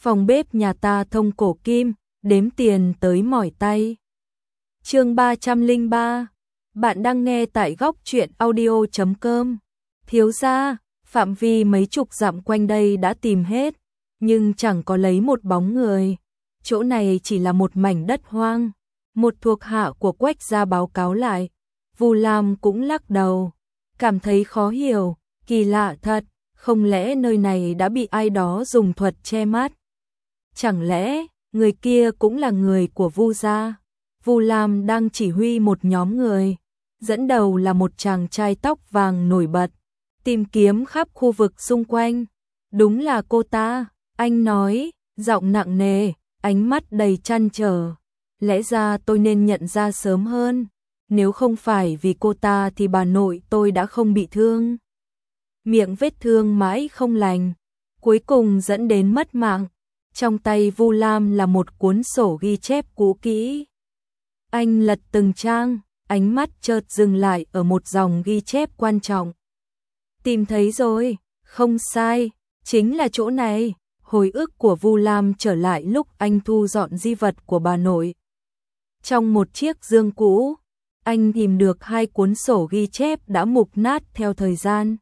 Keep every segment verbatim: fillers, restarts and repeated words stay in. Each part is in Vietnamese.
Phòng bếp nhà ta thông cổ kim, đếm tiền tới mỏi tay. Chương ba trăm lẻ ba. Bạn đang nghe tại góc truyện audio chấm com. Thiếu gia, phạm vi mấy chục dặm quanh đây đã tìm hết, nhưng chẳng có lấy một bóng người. Chỗ này chỉ là một mảnh đất hoang. Một thuộc hạ của Quách gia báo cáo lại. Vu Lam cũng lắc đầu, cảm thấy khó hiểu, kỳ lạ thật, không lẽ nơi này đã bị ai đó dùng thuật che mắt? Chẳng lẽ người kia cũng là người của Vu gia? Vu Lam đang chỉ huy một nhóm người, dẫn đầu là một chàng trai tóc vàng nổi bật, tìm kiếm khắp khu vực xung quanh. Đúng là cô ta, anh nói, giọng nặng nề, ánh mắt đầy trăn trở. Lẽ ra tôi nên nhận ra sớm hơn, nếu không phải vì cô ta thì bà nội tôi đã không bị thương. Miệng vết thương mãi không lành, cuối cùng dẫn đến mất mạng. Trong tay Vu Lam là một cuốn sổ ghi chép cũ kỹ. Anh lật từng trang, ánh mắt chợt dừng lại ở một dòng ghi chép quan trọng. Tìm thấy rồi, không sai, chính là chỗ này. Hồi ức của Vu Lam trở lại lúc anh thu dọn di vật của bà nội. Trong một chiếc dương cũ, anh tìm được hai cuốn sổ ghi chép đã mục nát theo thời gian.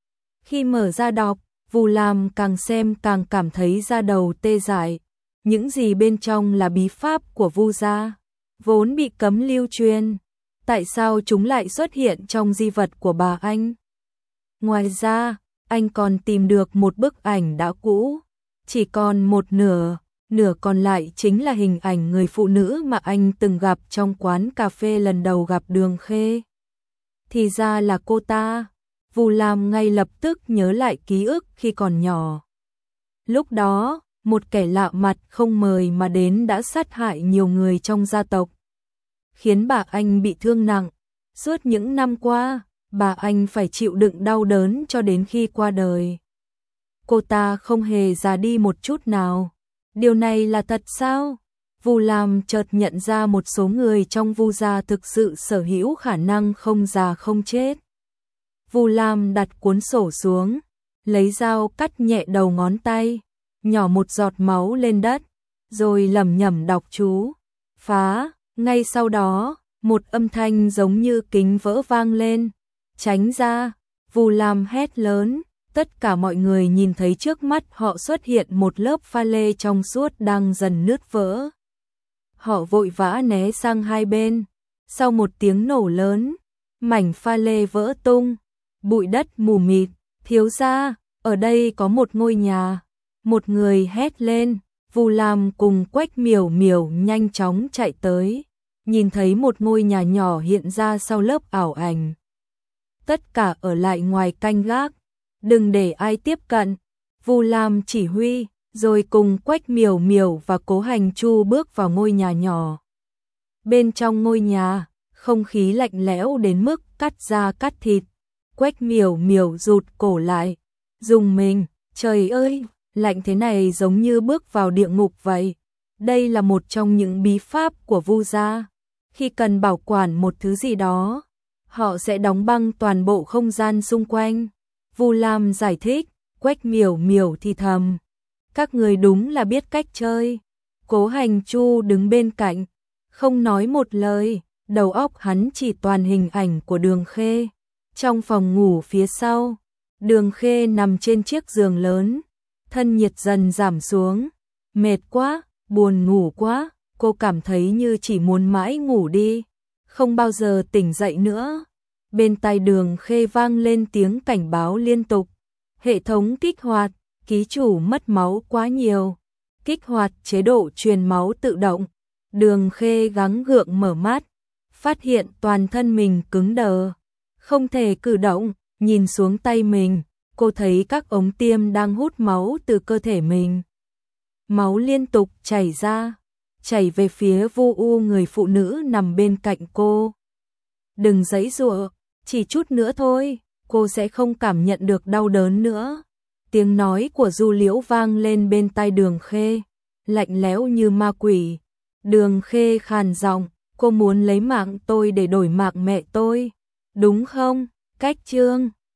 Khi mở ra đọc, Vu Lam càng xem càng cảm thấy da đầu tê dại. Những gì bên trong là bí pháp của Vu gia, vốn bị cấm lưu truyền. Tại sao chúng lại xuất hiện trong di vật của bà anh? Ngoài ra, anh còn tìm được một bức ảnh đã cũ, chỉ còn một nửa, nửa còn lại chính là hình ảnh người phụ nữ mà anh từng gặp trong quán cà phê lần đầu gặp Đường Khê. Thì ra là cô ta. Vu Lam ngay lập tức nhớ lại ký ức khi còn nhỏ. Lúc đó, một kẻ lạ mặt không mời mà đến đã sát hại nhiều người trong gia tộc, khiến bà anh bị thương nặng. Suốt những năm qua, bà anh phải chịu đựng đau đớn cho đến khi qua đời. Cô ta không hề già đi một chút nào. Điều này là thật sao? Vu Lam chợt nhận ra một số người trong Vu gia thực sự sở hữu khả năng không già không chết. Vu Lam đặt cuốn sổ xuống, lấy dao cắt nhẹ đầu ngón tay, nhỏ một giọt máu lên đất, rồi lẩm nhẩm đọc chú. Phá, ngay sau đó, một âm thanh giống như kính vỡ vang lên. Tránh ra, Vu Lam hét lớn, tất cả mọi người nhìn thấy trước mắt họ xuất hiện một lớp pha lê trong suốt đang dần nứt vỡ. Họ vội vã né sang hai bên, sau một tiếng nổ lớn, mảnh pha lê vỡ tung. Bụi đất mù mịt. Thiếu gia, ở đây có một ngôi nhà. Một người hét lên. Vu Lam cùng Quách Miểu Miểu nhanh chóng chạy tới, nhìn thấy một ngôi nhà nhỏ hiện ra sau lớp ảo ảnh. Tất cả ở lại ngoài canh gác, đừng để ai tiếp cận. Vu Lam chỉ huy, rồi cùng Quách Miểu Miểu và Cố Hành Chu bước vào ngôi nhà nhỏ. Bên trong ngôi nhà, không khí lạnh lẽo đến mức cắt da cắt thịt. Quách Miểu Miểu rụt cổ lại, rùng mình, trời ơi, lạnh thế này giống như bước vào địa ngục vậy. Đây là một trong những bí pháp của Vu gia. Khi cần bảo quản một thứ gì đó, họ sẽ đóng băng toàn bộ không gian xung quanh. Vu Lam giải thích, Quách Miểu Miểu thì thầm. Các người đúng là biết cách chơi. Cố Hành Chu đứng bên cạnh, không nói một lời, đầu óc hắn chỉ toàn hình ảnh của Đường Khê. Trong phòng ngủ phía sau, Đường Khê nằm trên chiếc giường lớn, thân nhiệt dần giảm xuống. Mệt quá, buồn ngủ quá, cô cảm thấy như chỉ muốn mãi ngủ đi, không bao giờ tỉnh dậy nữa. Bên tai Đường Khê vang lên tiếng cảnh báo liên tục. Hệ thống kích hoạt, ký chủ mất máu quá nhiều. Kích hoạt chế độ truyền máu tự động. Đường Khê gắng gượng mở mắt, phát hiện toàn thân mình cứng đờ, không thể cử động. Nhìn xuống tay mình, cô thấy các ống tiêm đang hút máu từ cơ thể mình. Máu liên tục chảy ra, chảy về phía Vu U, người phụ nữ nằm bên cạnh cô. Đừng giãy giụa, chỉ chút nữa thôi, cô sẽ không cảm nhận được đau đớn nữa. Tiếng nói của Du Liễu vang lên bên tai Đường Khê, lạnh lẽo như ma quỷ. Đường Khê khàn giọng, cô muốn lấy mạng tôi để đổi mạng mẹ tôi, đúng không? Cách chương